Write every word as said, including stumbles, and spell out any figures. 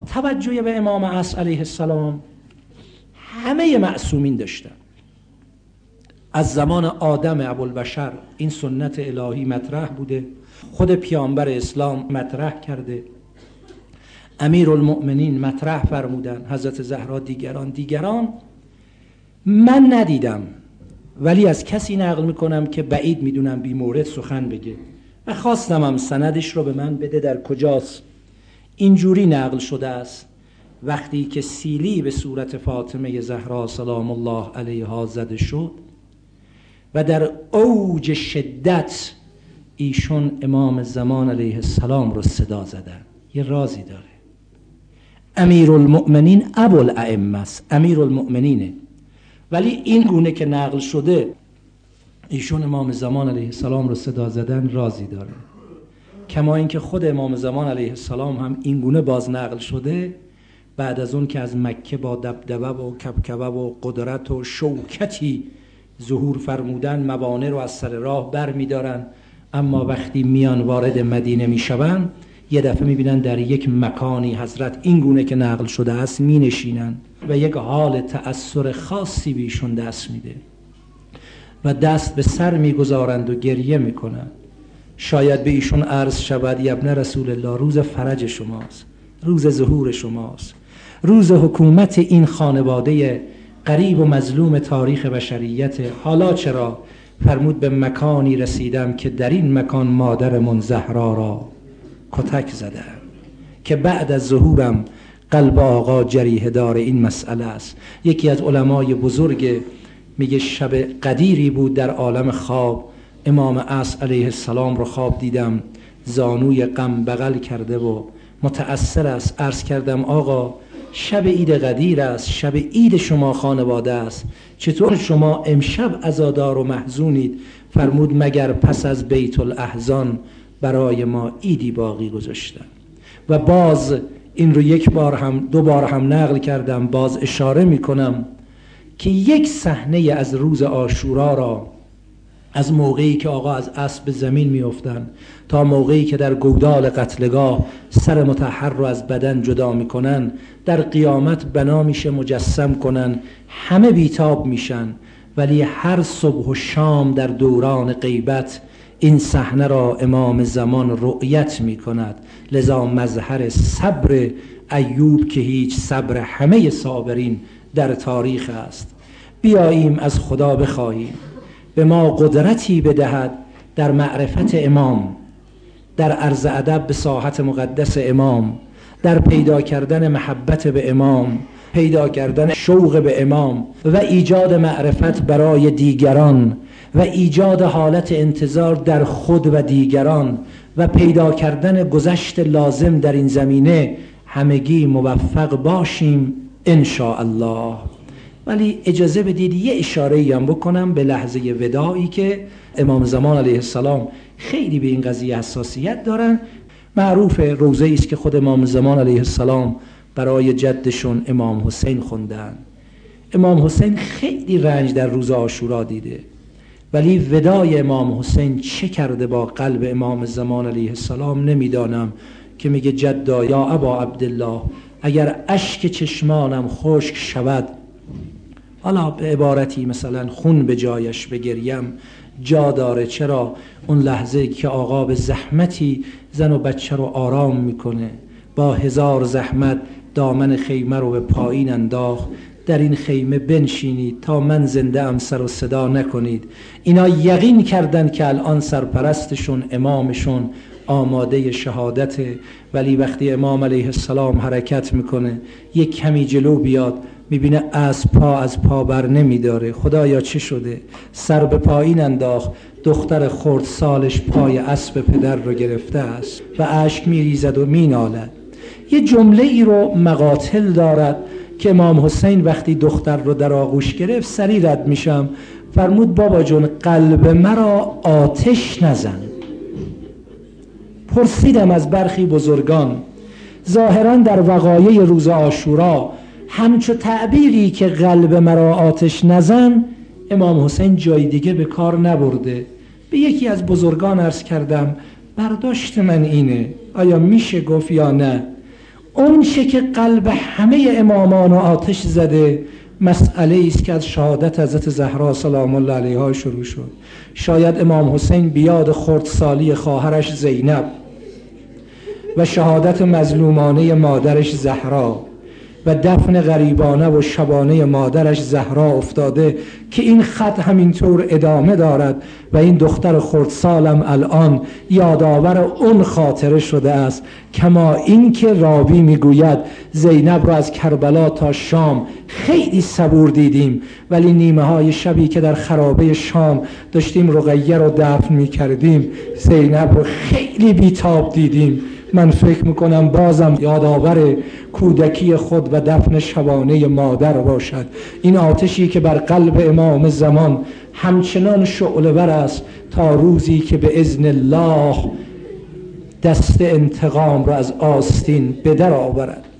توجه به امام عصر علیه السلام همه معصومین داشتن. از زمان آدم ابوالبشر این سنت الهی مطرح بوده، خود پیامبر اسلام مطرح کرده، امیرالمؤمنین مطرح فرمودن، حضرت زهرا، دیگران دیگران من ندیدم، ولی از کسی نقل میکنم که بعید میدونم بی مورد سخن بگه و خواستم هم سندش رو به من بده در کجاست. اینجوری نقل شده است وقتی که سیلی به صورت فاطمه زهرا سلام الله علیها زده شد و در اوج شدت ایشون امام زمان علیه السلام رو صدا زدن. یه رازی داره، امیرالمؤمنین ابوالائمه است، امیرالمؤمنینه، ولی این گونه که نقل شده ایشون امام زمان علیه السلام رو صدا زدن رازی داره. کما اینکه خود امام زمان علیه السلام هم این گونه باز نقل شده بعد از اون که از مکه با دبدبه و کبکبه و قدرت و شوکتی ظهور فرمودن، موانع رو از سر راه بر می دارن، اما وقتی میان وارد مدینه می شون یه دفعه می بینن در یک مکانی حضرت این گونه که نقل شده است می نشینن و یک حال تأثیر خاصی بیشون دست میده و دست به سر می گذارند و گریه می کنند. شاید به ایشون عرض شود یا ابن رسول الله روز فرج شماست، روز ظهور شماست، روز حکومت این خانواده غریب و مظلوم تاریخ بشریت. حالا چرا؟ فرمود به مکانی رسیدم که در این مکان مادرمون زهرا را کتک زده که بعد از ظهورم قلب آقا جریحه دار این مسئله است. یکی از علمای بزرگ میگه شب قدیری بود در عالم خواب، امام عصر علیه السلام رو خواب دیدم، زانوی غم بغل کرده و متأثر است. عرض کردم آقا شب عید قدیر است، شب عید شما خانواده است، چطور شما امشب عزادار و محزونید؟ فرمود مگر پس از بیت الاحزان برای ما عیدی باقی گذاشتن. و باز این رو یک بار هم دو بار هم نقل کردم، باز اشاره میکنم که یک صحنه از روز عاشورا را از موقعی که آقا از اسب زمین میافتن تا موقعی که در گودال قتلگاه سر مطهر رو از بدن جدا میکنن، در قیامت بنا میشه مجسم کنن، همه بیتاب میشن، ولی هر صبح و شام در دوران غیبت این صحنه را امام زمان رؤیت میکند. لذا مظهر صبر ایوب که هیچ صبر همه صابرین در تاریخ است. بیاییم از خدا بخواهیم به ما قدرتی بدهد در معرفت امام، در عرض ادب به ساحت مقدس امام، در پیدا کردن محبت به امام، پیدا کردن شوق به امام و ایجاد معرفت برای دیگران و ایجاد حالت انتظار در خود و دیگران و پیدا کردن گذشت لازم در این زمینه. همگی موفق باشیم ان شاء الله. ولی اجازه بدید یه اشاره‌ای هم بکنم به لحظه وداعی که امام زمان علیه السلام خیلی به این قضیه حساسیت دارن. معروف روضه‌ای است که خود امام زمان علیه السلام برای جدشون امام حسین خوندن. امام حسین خیلی رنج در روز عاشورا دیده، ولی وداع امام حسین چه کرده با قلب امام زمان علیه السلام نمیدانم، که میگه جدا یا ابا عبدالله اگر اشک چشمانم خشک شود، حالا به عبارتی مثلا خون به جایش بگریم، جا داره. چرا؟ اون لحظه که آقا به زحمتی زن و بچه رو آرام میکنه، با هزار زحمت دامن خیمه رو به پایین انداخت، در این خیمه بنشینید تا من زنده ام سر و صدا نکنید. اینا یقین کردن که الان سرپرستشون امامشون آماده شهادته، ولی وقتی امام علیه السلام حرکت میکنه یک کمی جلو بیاد میبینه از پا از پا بر نمیداره. خدایا چه شده؟ سر به پایین انداخت، دختر خرد سالش پای اسب پدر رو گرفته است و اشک میریزد و مینالد. یه جمله ای رو مقاتل دارد که امام حسین وقتی دختر رو در آغوش گرفت سری رد میشم، فرمود بابا جون قلب مرا آتش نزن. پرسیدم از برخی بزرگان، ظاهرا در وقایع روز عاشورا همچو تعبیری که قلب مرا آتش نزن امام حسین جای دیگه به کار نبرده. به یکی از بزرگان عرض کردم برداشت من اینه، آیا میشه گفت یا نه؟ اون چه که قلب همه امامان و آتش زده مسئله است که از شهادت حضرت زهرا سلام الله علیها شروع شد. شاید امام حسین بیاد خردسالی خواهرش زینب و شهادت مظلومانه مادرش زهرا و دفن غریبانه و شبانه مادرش زهرا افتاده که این خط همینطور ادامه دارد و این دختر خردسالم الان یادآور اون خاطره شده است. کما این که راوی میگوید زینب را از کربلا تا شام خیلی صبور دیدیم، ولی نیمه های شبی که در خرابه شام داشتیم رقیه رو دفن میکردیم زینب رو خیلی بیتاب دیدیم. من فکر میکنم بازم یادآور کودکی خود و دفن شبانه مادر باشد. این آتشی که بر قلب امام زمان همچنان شعله‌ور است تا روزی که به اذن الله دست انتقام را از آستین به در آورد.